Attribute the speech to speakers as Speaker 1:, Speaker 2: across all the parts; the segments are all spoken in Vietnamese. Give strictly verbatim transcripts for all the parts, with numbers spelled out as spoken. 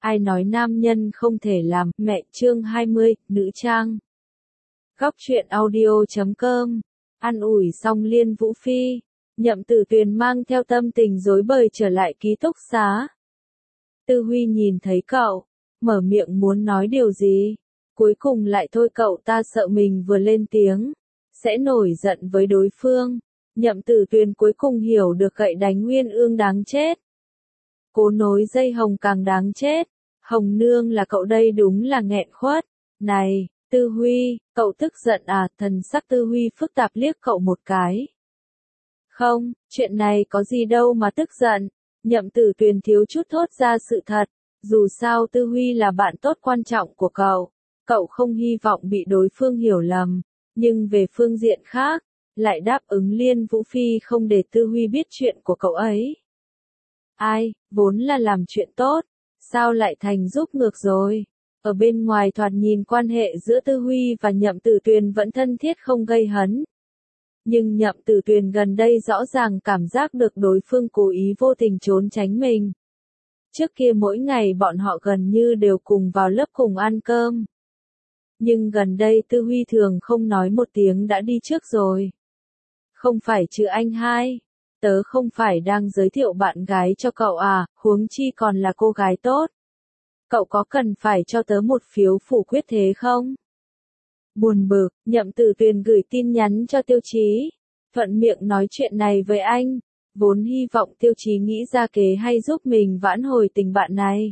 Speaker 1: Ai nói nam nhân không thể làm, mẹ chương hai mươi, nữ trang. Góc truyện audio chấm com, an ủi xong Liên Vũ Phi, Nhậm Tử Tuyền mang theo tâm tình rối bời trở lại ký túc xá. Tư Huy nhìn thấy cậu, mở miệng muốn nói điều gì, cuối cùng lại thôi cậu ta sợ mình vừa lên tiếng, sẽ nổi giận với đối phương. Nhậm Tử Tuyền cuối cùng hiểu được gậy đánh Nguyên Ương đáng chết. Cố nối dây hồng càng đáng chết. Hồng nương là cậu đây đúng là nghẹn khuất. Này, Tư Huy, cậu tức giận à? Thần sắc Tư Huy phức tạp liếc cậu một cái. Không, chuyện này có gì đâu mà tức giận. Nhậm Tử Tuyền thiếu chút thốt ra sự thật. Dù sao Tư Huy là bạn tốt quan trọng của cậu. Cậu không hy vọng bị đối phương hiểu lầm. Nhưng về phương diện khác, lại đáp ứng Liên Vũ Phi không để Tư Huy biết chuyện của cậu ấy. Ai, vốn là làm chuyện tốt. Sao lại thành giúp ngược rồi? Ở bên ngoài thoạt nhìn quan hệ giữa Tư Huy và Nhậm Tử Tuyền vẫn thân thiết không gây hấn. Nhưng Nhậm Tử Tuyền gần đây rõ ràng cảm giác được đối phương cố ý vô tình trốn tránh mình. Trước kia mỗi ngày bọn họ gần như đều cùng vào lớp cùng ăn cơm. Nhưng gần đây Tư Huy thường không nói một tiếng đã đi trước rồi. Không phải chứ anh hai. Tớ không phải đang giới thiệu bạn gái cho cậu à, huống chi còn là cô gái tốt. Cậu có cần phải cho tớ một phiếu phủ quyết thế không? Buồn bực, Nhậm Tử Tuyền gửi tin nhắn cho Tiêu Chí. Thuận miệng nói chuyện này với anh. Vốn hy vọng Tiêu Chí nghĩ ra kế hay giúp mình vãn hồi tình bạn này.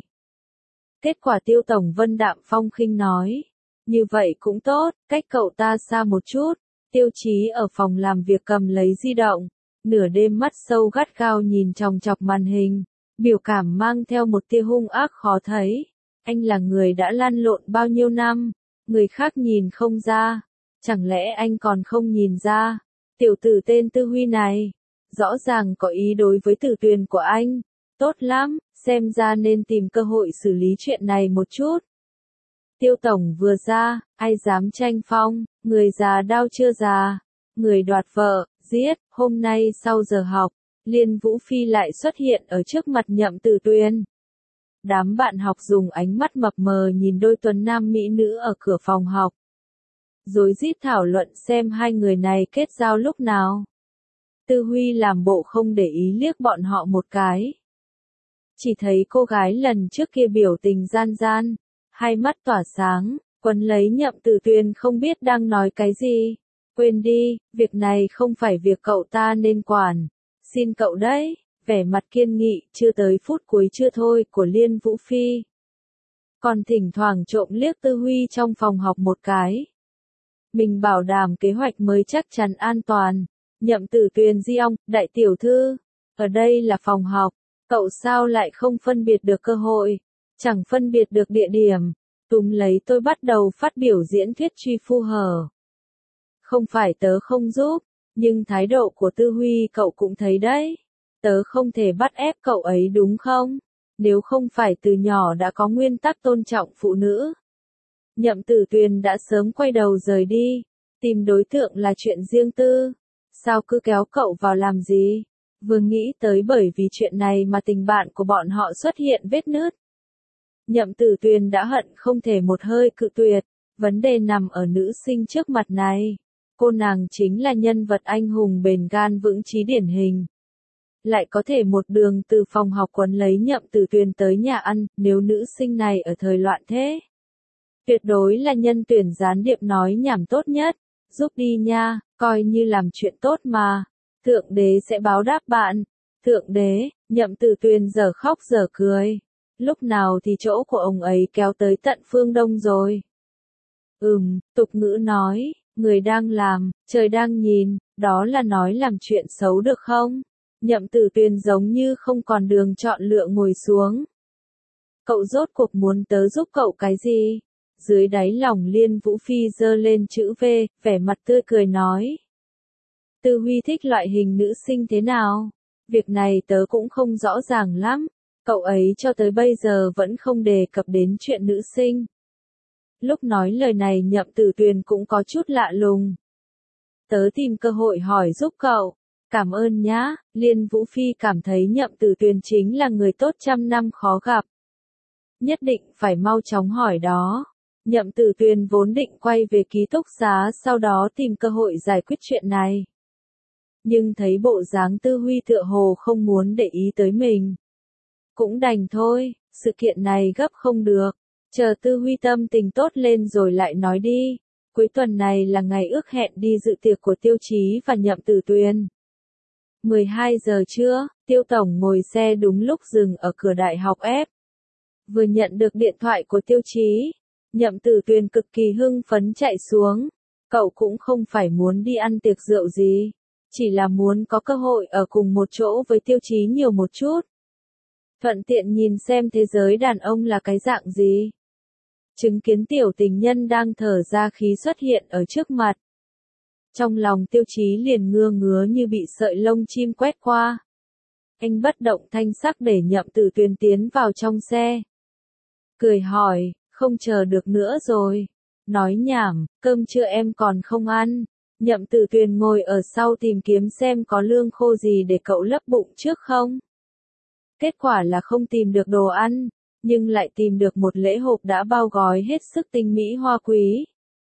Speaker 1: Kết quả Tiêu Tổng Vân đạm phong khinh nói. Như vậy cũng tốt, cách cậu ta xa một chút. Tiêu Chí ở phòng làm việc cầm lấy di động. Nửa đêm mắt sâu gắt gao nhìn chòng chọc màn hình, biểu cảm mang theo một tia hung ác khó thấy. Anh là người đã lăn lộn bao nhiêu năm, người khác nhìn không ra, chẳng lẽ anh còn không nhìn ra? Tiểu tử tên Tư Huy này, rõ ràng có ý đối với Tử Tuyền của anh, tốt lắm, xem ra nên tìm cơ hội xử lý chuyện này một chút. Tiêu Tổng vừa ra, ai dám tranh phong, người già đao chưa già, người đoạt vợ. Giết, hôm nay sau giờ học, Liên Vũ Phi lại xuất hiện ở trước mặt Nhậm Tử Tuyền. Đám bạn học dùng ánh mắt mập mờ nhìn đôi tuấn nam mỹ nữ ở cửa phòng học. Rối rít thảo luận xem hai người này kết giao lúc nào. Tư Huy làm bộ không để ý liếc bọn họ một cái. Chỉ thấy cô gái lần trước kia biểu tình gian gian, hai mắt tỏa sáng, quấn lấy Nhậm Tử Tuyền không biết đang nói cái gì. Quên đi, việc này không phải việc cậu ta nên quản. Xin cậu đấy, vẻ mặt kiên nghị, chưa tới phút cuối chưa thôi, của Liên Vũ Phi. Còn thỉnh thoảng trộm liếc Tư Huy trong phòng học một cái. Mình bảo đảm kế hoạch mới chắc chắn an toàn. Nhậm Tử Tuyền di ong, đại tiểu thư. Ở đây là phòng học, cậu sao lại không phân biệt được cơ hội, chẳng phân biệt được địa điểm. Túm lấy tôi bắt đầu phát biểu diễn thuyết truy phu hở. Không phải tớ không giúp, nhưng thái độ của Tư Huy cậu cũng thấy đấy. Tớ không thể bắt ép cậu ấy đúng không? Nếu không phải từ nhỏ đã có nguyên tắc tôn trọng phụ nữ. Nhậm Tử Tuyền đã sớm quay đầu rời đi. Tìm đối tượng là chuyện riêng tư. Sao cứ kéo cậu vào làm gì? Vừa nghĩ tới bởi vì chuyện này mà tình bạn của bọn họ xuất hiện vết nứt. Nhậm Tử Tuyền đã hận không thể một hơi cự tuyệt. Vấn đề nằm ở nữ sinh trước mặt này. Cô nàng chính là nhân vật anh hùng bền gan vững chí điển hình. Lại có thể một đường từ phòng học quấn lấy Nhậm Tử Tuyền tới nhà ăn, nếu nữ sinh này ở thời loạn thế. Tuyệt đối là nhân tuyển gián điệp nói nhảm tốt nhất, giúp đi nha, coi như làm chuyện tốt mà. Thượng đế sẽ báo đáp bạn. Thượng đế, Nhậm Tử Tuyền giờ khóc giờ cười. Lúc nào thì chỗ của ông ấy kéo tới tận phương Đông rồi. Ừm, tục ngữ nói. Người đang làm, trời đang nhìn, đó là nói làm chuyện xấu được không? Nhậm Tử Tuyền giống như không còn đường chọn lựa ngồi xuống. Cậu rốt cuộc muốn tớ giúp cậu cái gì? Dưới đáy lòng Liên Vũ Phi giơ lên chữ V, vẻ mặt tươi cười nói. Tư Huy thích loại hình nữ sinh thế nào? Việc này tớ cũng không rõ ràng lắm. Cậu ấy cho tới bây giờ vẫn không đề cập đến chuyện nữ sinh. Lúc nói lời này Nhậm Tử Tuyền cũng có chút lạ lùng. Tớ tìm cơ hội hỏi giúp cậu. Cảm ơn nhá, Liên Vũ Phi cảm thấy Nhậm Tử Tuyền chính là người tốt trăm năm khó gặp. Nhất định phải mau chóng hỏi đó. Nhậm Tử Tuyền vốn định quay về ký túc xá sau đó tìm cơ hội giải quyết chuyện này. Nhưng thấy bộ dáng Tư Huy tựa hồ không muốn để ý tới mình. Cũng đành thôi, sự kiện này gấp không được. Chờ Tư Huy tâm tình tốt lên rồi lại nói đi. Cuối tuần này là ngày ước hẹn đi dự tiệc của Tiêu Chí và Nhậm Tử Tuyền. mười hai giờ trưa, Tiêu Tổng ngồi xe đúng lúc dừng ở cửa đại học F. Vừa nhận được điện thoại của Tiêu Chí, Nhậm Tử Tuyền cực kỳ hưng phấn chạy xuống. Cậu cũng không phải muốn đi ăn tiệc rượu gì, chỉ là muốn có cơ hội ở cùng một chỗ với Tiêu Chí nhiều một chút. Thuận tiện nhìn xem thế giới đàn ông là cái dạng gì. Chứng kiến tiểu tình nhân đang thở ra khí xuất hiện ở trước mặt. Trong lòng Tiêu Chí liền ngưa ngứa như bị sợi lông chim quét qua. Anh bất động thanh sắc để Nhậm Tử Tuyền tiến vào trong xe. Cười hỏi, không chờ được nữa rồi. Nói nhảm, cơm trưa em còn không ăn. Nhậm Tử Tuyền ngồi ở sau tìm kiếm xem có lương khô gì để cậu lấp bụng trước không. Kết quả là không tìm được đồ ăn, nhưng lại tìm được một lễ hộp đã bao gói hết sức tinh mỹ hoa quý.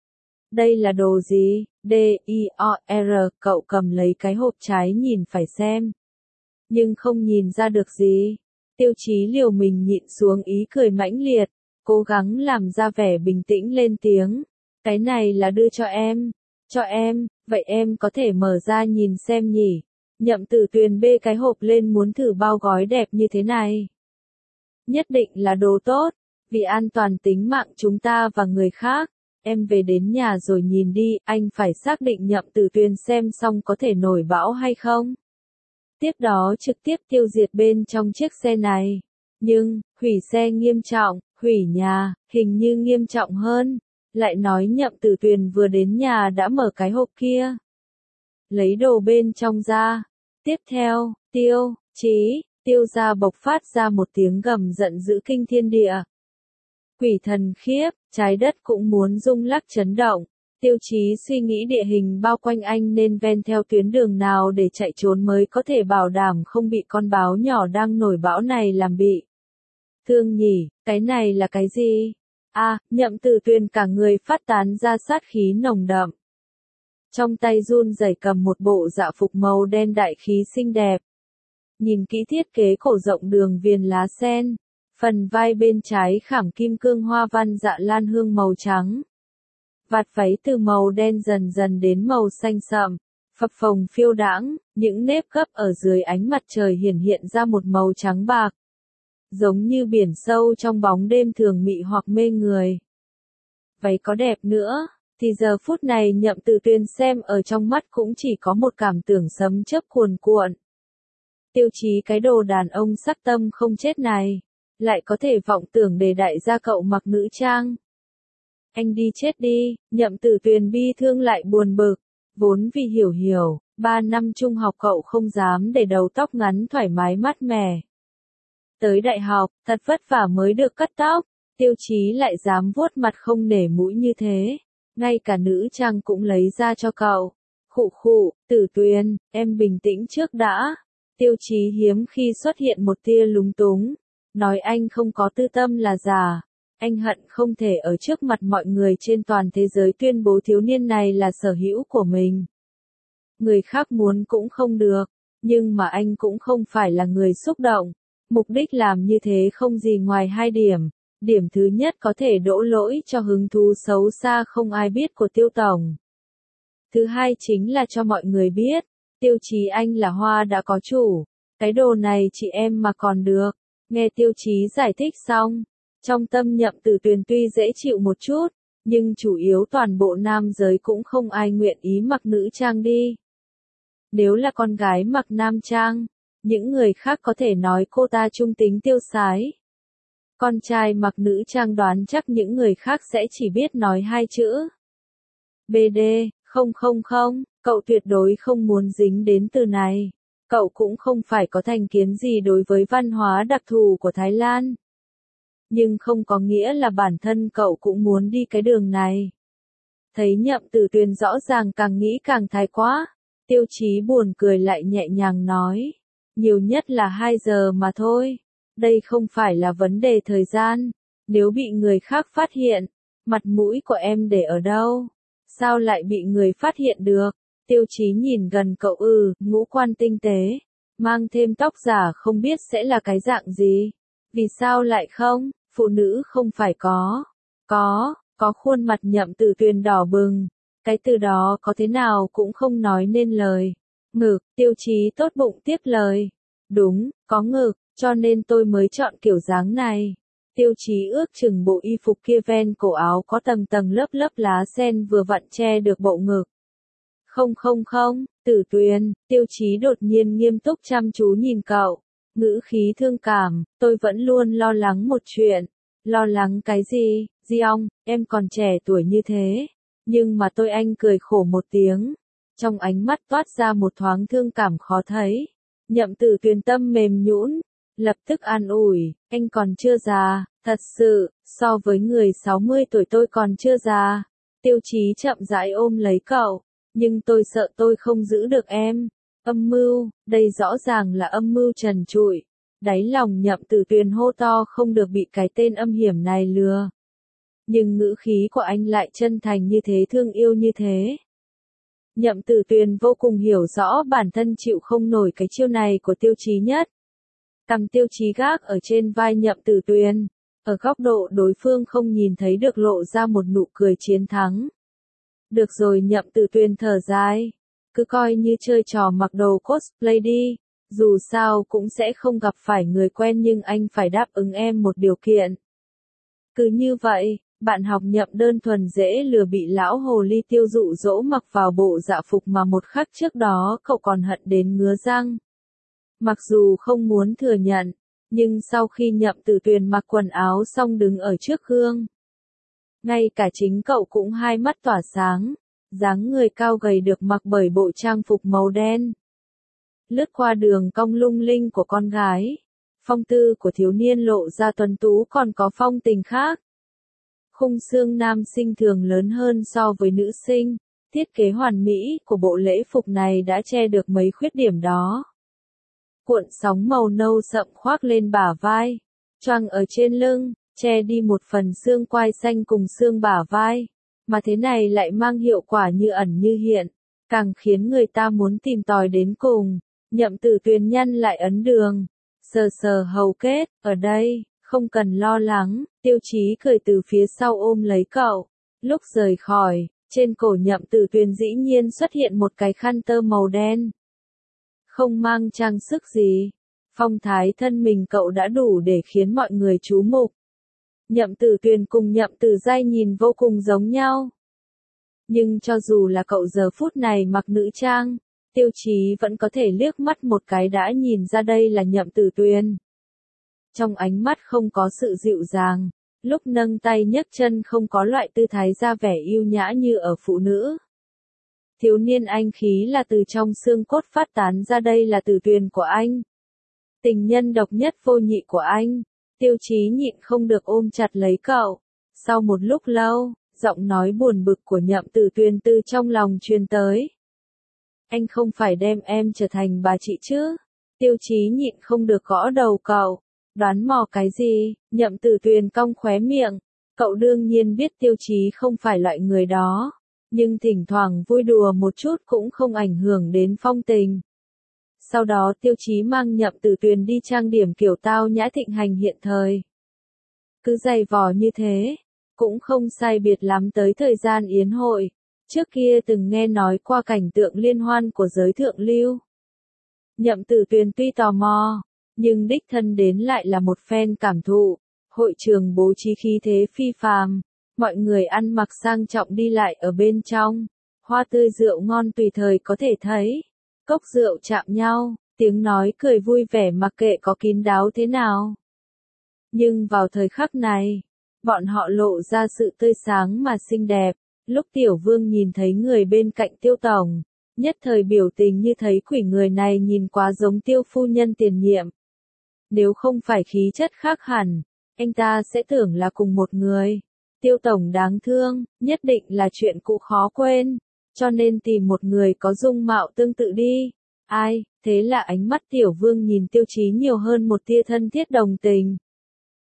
Speaker 1: Đây là đồ gì? D I O R, cậu cầm lấy cái hộp trái nhìn phải xem. Nhưng không nhìn ra được gì. Tiêu Chí liều mình nhịn xuống ý cười mãnh liệt, cố gắng làm ra vẻ bình tĩnh lên tiếng. Cái này là đưa cho em. Cho em, vậy em có thể mở ra nhìn xem nhỉ? Nhậm Tử Tuyền bê cái hộp lên muốn thử bao gói đẹp như thế này. Nhất định là đồ tốt, vì an toàn tính mạng chúng ta và người khác. Em về đến nhà rồi nhìn đi, anh phải xác định Nhậm Tử Tuyền xem xong có thể nổi bão hay không. Tiếp đó trực tiếp tiêu diệt bên trong chiếc xe này. Nhưng, hủy xe nghiêm trọng, hủy nhà, hình như nghiêm trọng hơn. Lại nói Nhậm Tử Tuyền vừa đến nhà đã mở cái hộp kia. Lấy đồ bên trong ra. Tiếp theo, tiêu, chí, tiêu ra bộc phát ra một tiếng gầm giận dữ kinh thiên địa. Quỷ thần khiếp, trái đất cũng muốn rung lắc chấn động. Tiêu Chí suy nghĩ địa hình bao quanh anh nên ven theo tuyến đường nào để chạy trốn mới có thể bảo đảm không bị con báo nhỏ đang nổi bão này làm bị thương nhỉ, cái này là cái gì? À, Nhậm Tử Tuyền cả người phát tán ra sát khí nồng đậm. Trong tay run rẩy cầm một bộ dạ phục màu đen đại khí xinh đẹp. Nhìn kỹ thiết kế cổ rộng đường viền lá sen, phần vai bên trái khảm kim cương hoa văn dạ lan hương màu trắng. Vạt váy từ màu đen dần dần đến màu xanh sậm, phập phồng phiêu đãng, những nếp gấp ở dưới ánh mặt trời hiển hiện ra một màu trắng bạc. Giống như biển sâu trong bóng đêm thường mị hoặc mê người. Váy có đẹp nữa, thì giờ phút này Nhậm Tử Tuyền xem ở trong mắt cũng chỉ có một cảm tưởng sấm chớp cuồn cuộn. Tiêu Chí cái đồ đàn ông sắc tâm không chết này, lại có thể vọng tưởng để đại gia cậu mặc nữ trang. Anh đi chết đi, Nhậm Tử Tuyền bi thương lại buồn bực, vốn vì hiểu hiểu, ba năm trung học cậu không dám để đầu tóc ngắn thoải mái mát mẻ. Tới đại học, thật vất vả mới được cắt tóc, Tiêu Chí lại dám vuốt mặt không nể mũi như thế, ngay cả nữ trang cũng lấy ra cho cậu. Khụ khụ, Tử Tuyền, em bình tĩnh trước đã. Tiêu Chí hiếm khi xuất hiện một tia lúng túng, nói anh không có tư tâm là giả. Anh hận không thể ở trước mặt mọi người trên toàn thế giới tuyên bố thiếu niên này là sở hữu của mình. Người khác muốn cũng không được, nhưng mà anh cũng không phải là người xúc động. Mục đích làm như thế không gì ngoài hai điểm. Điểm thứ nhất có thể đổ lỗi cho hứng thú xấu xa không ai biết của Tiêu Tổng. Thứ hai chính là cho mọi người biết, Tiêu Chí anh là hoa đã có chủ. Cái đồ này chị em mà còn được. Nghe Tiêu Chí giải thích xong. Trong tâm Nhậm Tử Tuyền tuy dễ chịu một chút, nhưng chủ yếu toàn bộ nam giới cũng không ai nguyện ý mặc nữ trang đi. Nếu là con gái mặc nam trang, những người khác có thể nói cô ta trung tính tiêu sái. Con trai mặc nữ trang đoán chắc những người khác sẽ chỉ biết nói hai chữ. bê đê, không không không, cậu tuyệt đối không muốn dính đến từ này. Cậu cũng không phải có thành kiến gì đối với văn hóa đặc thù của Thái Lan. Nhưng không có nghĩa là bản thân cậu cũng muốn đi cái đường này. Thấy Nhậm Tử Tuyền rõ ràng càng nghĩ càng thái quá. Tiêu Chí buồn cười lại nhẹ nhàng nói. Nhiều nhất là hai giờ mà thôi. Đây không phải là vấn đề thời gian. Nếu bị người khác phát hiện, mặt mũi của em để ở đâu? Sao lại bị người phát hiện được? Tiêu Chí nhìn gần cậu ừ, ngũ quan tinh tế, mang thêm tóc giả không biết sẽ là cái dạng gì. Vì sao lại không? Phụ nữ không phải có. Có, có khuôn mặt Nhậm Tử Tuyền đỏ bừng. Cái từ đó có thế nào cũng không nói nên lời. Ngực, Tiêu Chí tốt bụng tiếp lời. Đúng, có ngực, cho nên tôi mới chọn kiểu dáng này. Tiêu Chí ước chừng bộ y phục kia ven cổ áo có tầng tầng lớp lớp lá sen vừa vặn che được bộ ngực. Không không không, Tử Tuyền, Tiêu Chí đột nhiên nghiêm túc chăm chú nhìn cậu. Ngữ khí thương cảm, tôi vẫn luôn lo lắng một chuyện. Lo lắng cái gì? Di ong, em còn trẻ tuổi như thế. Nhưng mà tôi anh cười khổ một tiếng. Trong ánh mắt toát ra một thoáng thương cảm khó thấy. Nhậm Tử Tuyền tâm mềm nhũn, lập tức an ủi, anh còn chưa già, thật sự, so với người sáu mươi tuổi tôi còn chưa già. Tiêu Chí chậm rãi ôm lấy cậu, nhưng tôi sợ tôi không giữ được em. Âm mưu, đây rõ ràng là âm mưu trần trụi. Đáy lòng Nhậm Tử Tuyền hô to không được bị cái tên âm hiểm này lừa. Nhưng ngữ khí của anh lại chân thành như thế, thương yêu như thế. Nhậm Tử Tuyền vô cùng hiểu rõ bản thân chịu không nổi cái chiêu này của Tiêu Chí nhất. Cầm Tiêu Chí gác ở trên vai Nhậm Tử Tuyền, ở góc độ đối phương không nhìn thấy được lộ ra một nụ cười chiến thắng. Được rồi, Nhậm Tử Tuyền thở dài, cứ coi như chơi trò mặc đồ cosplay đi, dù sao cũng sẽ không gặp phải người quen nhưng anh phải đáp ứng em một điều kiện. Cứ như vậy, bạn học Nhậm đơn thuần dễ lừa bị lão hồ ly Tiêu dụ dỗ mặc vào bộ dạ phục mà một khắc trước đó cậu còn hận đến ngứa răng. Mặc dù không muốn thừa nhận, nhưng sau khi Nhậm Tử Tuyền mặc quần áo xong đứng ở trước gương, ngay cả chính cậu cũng hai mắt tỏa sáng, dáng người cao gầy được mặc bởi bộ trang phục màu đen. Lướt qua đường cong lung linh của con gái, phong tư của thiếu niên lộ ra tuấn tú còn có phong tình khác. Khung xương nam sinh thường lớn hơn so với nữ sinh, thiết kế hoàn mỹ của bộ lễ phục này đã che được mấy khuyết điểm đó. Cuộn sóng màu nâu sậm khoác lên bả vai, choàng ở trên lưng, che đi một phần xương quai xanh cùng xương bả vai, mà thế này lại mang hiệu quả như ẩn như hiện, càng khiến người ta muốn tìm tòi đến cùng. Nhậm Tử Tuyền nhăn lại ấn đường, sờ sờ hầu kết, ở đây, không cần lo lắng. Tiêu Chí cười từ phía sau ôm lấy cậu. Lúc rời khỏi, trên cổ Nhậm Tử Tuyền dĩ nhiên xuất hiện một cái khăn tơ màu đen. Không mang trang sức gì, phong thái thân mình cậu đã đủ để khiến mọi người chú mục. Nhậm Tử Tuyền cùng Nhậm Tử Giai nhìn vô cùng giống nhau. Nhưng cho dù là cậu giờ phút này mặc nữ trang, Tiêu Chí vẫn có thể liếc mắt một cái đã nhìn ra đây là Nhậm Tử Tuyền. Trong ánh mắt không có sự dịu dàng, lúc nâng tay nhấc chân không có loại tư thái ra vẻ yêu nhã như ở phụ nữ. Thiếu niên anh khí là từ trong xương cốt phát tán ra, đây là Tử Tuyền của anh. Tình nhân độc nhất vô nhị của anh. Tiêu Chí nhịn không được ôm chặt lấy cậu. Sau một lúc lâu, giọng nói buồn bực của Nhậm Tử Tuyền từ trong lòng truyền tới. Anh không phải đem em trở thành bà chị chứ? Tiêu Chí nhịn không được gõ đầu cậu. Đoán mò cái gì? Nhậm Tử Tuyền cong khóe miệng. Cậu đương nhiên biết Tiêu Chí không phải loại người đó. Nhưng thỉnh thoảng vui đùa một chút cũng không ảnh hưởng đến phong tình. Sau đó Tiêu Chí mang Nhậm Tử Tuyền đi trang điểm kiểu tao nhã thịnh hành hiện thời. Cứ giày vò như thế, cũng không sai biệt lắm tới thời gian yến hội. Trước kia từng nghe nói qua cảnh tượng liên hoan của giới thượng lưu. Nhậm Tử Tuyền tuy tò mò, nhưng đích thân đến lại là một phen cảm thụ. Hội trường bố trí khí thế phi phàm, mọi người ăn mặc sang trọng đi lại ở bên trong. Hoa tươi rượu ngon tùy thời có thể thấy. Cốc rượu chạm nhau, tiếng nói cười vui vẻ mặc kệ có kín đáo thế nào. Nhưng vào thời khắc này, bọn họ lộ ra sự tươi sáng mà xinh đẹp. Lúc Tiểu Vương nhìn thấy người bên cạnh Tiêu Tổng, nhất thời biểu tình như thấy quỷ, người này nhìn quá giống Tiêu phu nhân tiền nhiệm. Nếu không phải khí chất khác hẳn, anh ta sẽ tưởng là cùng một người. Tiêu Tổng đáng thương, nhất định là chuyện cũ khó quên, cho nên tìm một người có dung mạo tương tự đi. Ai, thế là ánh mắt Tiểu Vương nhìn Tiêu Chí nhiều hơn một tia thân thiết đồng tình.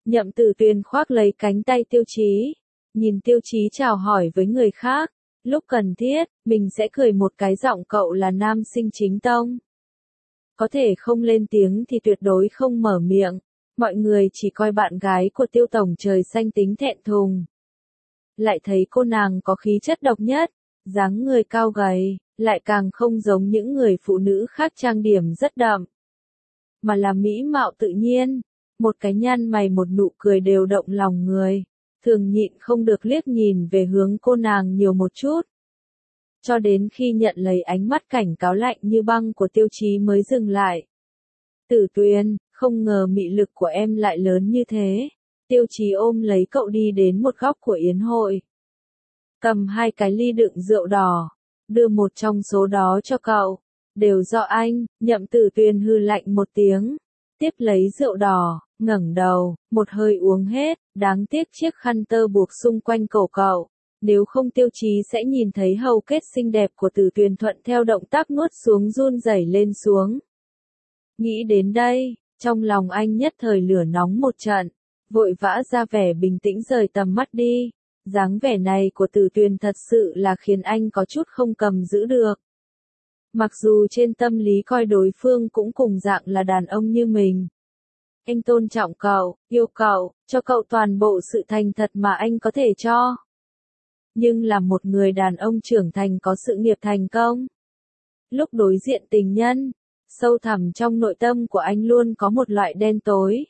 Speaker 1: Nhậm Tử Tuyền khoác lấy cánh tay Tiêu Chí, nhìn Tiêu Chí chào hỏi với người khác, lúc cần thiết, mình sẽ cười một cái giọng cậu là nam sinh chính tông. Có thể không lên tiếng thì tuyệt đối không mở miệng, mọi người chỉ coi bạn gái của Tiêu Tổng trời xanh tính thẹn thùng. Lại thấy cô nàng có khí chất độc nhất, dáng người cao gầy, lại càng không giống những người phụ nữ khác trang điểm rất đậm, mà là mỹ mạo tự nhiên, một cái nhăn mày một nụ cười đều động lòng người, thường nhịn không được liếc nhìn về hướng cô nàng nhiều một chút. Cho đến khi nhận lấy ánh mắt cảnh cáo lạnh như băng của Tiêu Chí mới dừng lại. Tử Tuyền, không ngờ mị lực của em lại lớn như thế. Tiêu Chí ôm lấy cậu đi đến một góc của yến hội. Cầm hai cái ly đựng rượu đỏ, đưa một trong số đó cho cậu. Đều do anh. Nhậm Tử Tuyền hư lạnh một tiếng, tiếp lấy rượu đỏ, ngẩng đầu, một hơi uống hết, đáng tiếc chiếc khăn tơ buộc xung quanh cổ cậu. Nếu không Tiêu Chí sẽ nhìn thấy hầu kết xinh đẹp của Tử Tuyền thuận theo động tác nuốt xuống run rẩy lên xuống. Nghĩ đến đây, trong lòng anh nhất thời lửa nóng một trận, vội vã ra vẻ bình tĩnh rời tầm mắt đi. Dáng vẻ này của Tử Tuyền thật sự là khiến anh có chút không cầm giữ được. Mặc dù trên tâm lý coi đối phương cũng cùng dạng là đàn ông như mình. Anh tôn trọng cậu, yêu cậu, cho cậu toàn bộ sự thành thật mà anh có thể cho. Nhưng là một người đàn ông trưởng thành có sự nghiệp thành công. Lúc đối diện tình nhân, sâu thẳm trong nội tâm của anh luôn có một loại đen tối.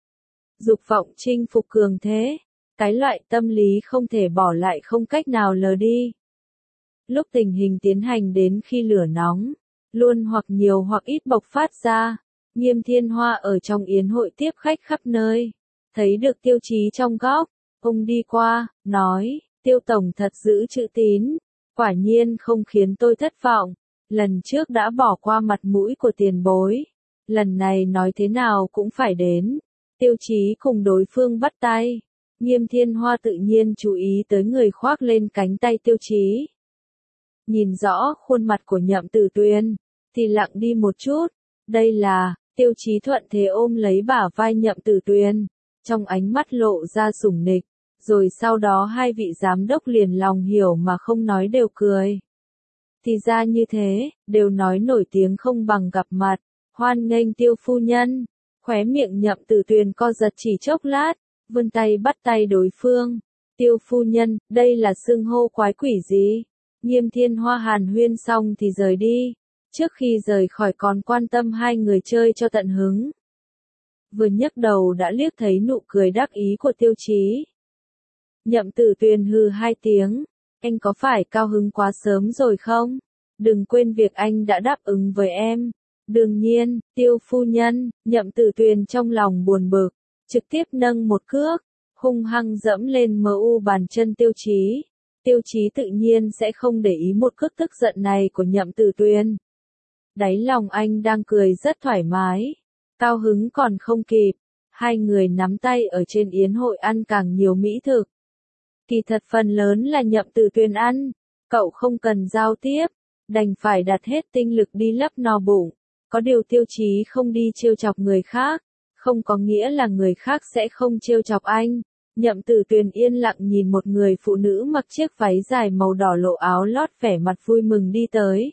Speaker 1: Dục vọng chinh phục cường thế, cái loại tâm lý không thể bỏ lại không cách nào lờ đi. Lúc tình hình tiến hành đến khi lửa nóng, luôn hoặc nhiều hoặc ít bộc phát ra, Nghiêm Thiên Hoa ở trong yến hội tiếp khách khắp nơi, thấy được Tiêu Chí trong góc, ông đi qua, nói, Tiêu Tổng thật giữ chữ tín, quả nhiên không khiến tôi thất vọng, lần trước đã bỏ qua mặt mũi của tiền bối, lần này nói thế nào cũng phải đến. Tiêu Chí cùng đối phương bắt tay, Nghiêm Thiên Hoa tự nhiên chú ý tới người khoác lên cánh tay Tiêu Chí. Nhìn rõ khuôn mặt của Nhậm Tử Tuyền, thì lặng đi một chút, đây là, Tiêu Chí thuận thế ôm lấy bả vai Nhậm Tử Tuyền, trong ánh mắt lộ ra sủng nịch, rồi sau đó hai vị giám đốc liền lòng hiểu mà không nói đều cười. Thì ra như thế, đều nói nổi tiếng không bằng gặp mặt, hoan nghênh Tiêu phu nhân, khóe miệng Nhậm Tử Tuyền co giật chỉ chốc lát, vươn tay bắt tay đối phương. Tiêu phu nhân, đây là xưng hô quái quỷ gì? Nghiêm Thiên Hoa hàn huyên xong thì rời đi, trước khi rời khỏi còn quan tâm hai người chơi cho tận hứng. Vừa nhấc đầu đã liếc thấy nụ cười đắc ý của Tiêu Chí. Nhậm Tử Tuyền hừ hai tiếng, anh có phải cao hứng quá sớm rồi không? Đừng quên việc anh đã đáp ứng với em. Đương nhiên, Tiêu phu nhân, Nhậm Tử Tuyền trong lòng buồn bực, trực tiếp nâng một cước, hung hăng dẫm lên mờ u bàn chân Tiêu Chí. Tiêu Chí tự nhiên sẽ không để ý một cước tức giận này của Nhậm Tử Tuyền. Đáy lòng anh đang cười rất thoải mái, cao hứng còn không kịp, hai người nắm tay ở trên yến hội ăn càng nhiều mỹ thực. Kỳ thật phần lớn là Nhậm Tử Tuyền ăn, cậu không cần giao tiếp, đành phải đặt hết tinh lực đi lấp no bụng. Có điều Tiêu Chí không đi trêu chọc người khác, không có nghĩa là người khác sẽ không trêu chọc anh. Nhậm Tử Tuyền yên lặng nhìn một người phụ nữ mặc chiếc váy dài màu đỏ lộ áo lót vẻ mặt vui mừng đi tới.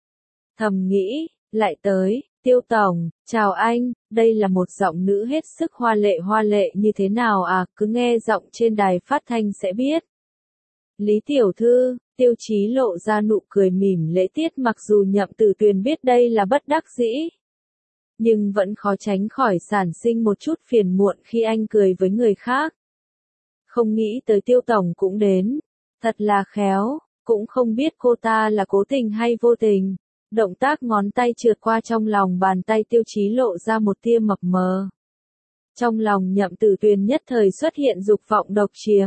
Speaker 1: Thầm nghĩ, lại tới, Tiêu Tổng, chào anh, đây là một giọng nữ hết sức hoa lệ hoa lệ như thế nào à, cứ nghe giọng trên đài phát thanh sẽ biết. Lý Tiểu Thư, Tiêu Chí lộ ra nụ cười mỉm lễ tiết mặc dù Nhậm Tử Tuyền biết đây là bất đắc dĩ. Nhưng vẫn khó tránh khỏi sản sinh một chút phiền muộn khi anh cười với người khác. Không nghĩ tới Tiêu Tổng cũng đến, thật là khéo, cũng không biết cô ta là cố tình hay vô tình. Động tác ngón tay trượt qua trong lòng bàn tay Tiêu Chí lộ ra một tia mập mờ. Trong lòng Nhậm Tử Tuyền nhất thời xuất hiện dục vọng độc chiếm.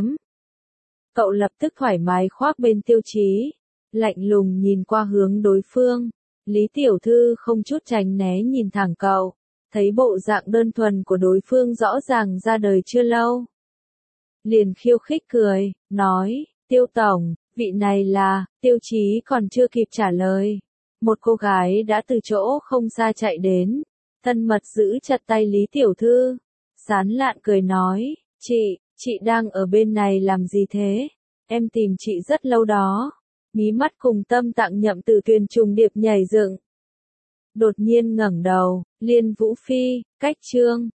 Speaker 1: Cậu lập tức thoải mái khoác bên Tiêu Chí, lạnh lùng nhìn qua hướng đối phương. Lý Tiểu Thư không chút tránh né nhìn thẳng cậu, thấy bộ dạng đơn thuần của đối phương rõ ràng ra đời chưa lâu. Liền khiêu khích cười, nói, Tiêu Tổng, vị này là, Tiêu Chí còn chưa kịp trả lời. Một cô gái đã từ chỗ không xa chạy đến, thân mật giữ chặt tay Lý Tiểu Thư. sán lạn cười nói, chị, chị đang ở bên này làm gì thế? Em tìm chị rất lâu đó. Mí mắt cùng Tâm Tạng Nhậm Tử Tuyền trùng điệp nhảy dựng. Đột nhiên ngẩng đầu, Liên Vũ Phi, cách chương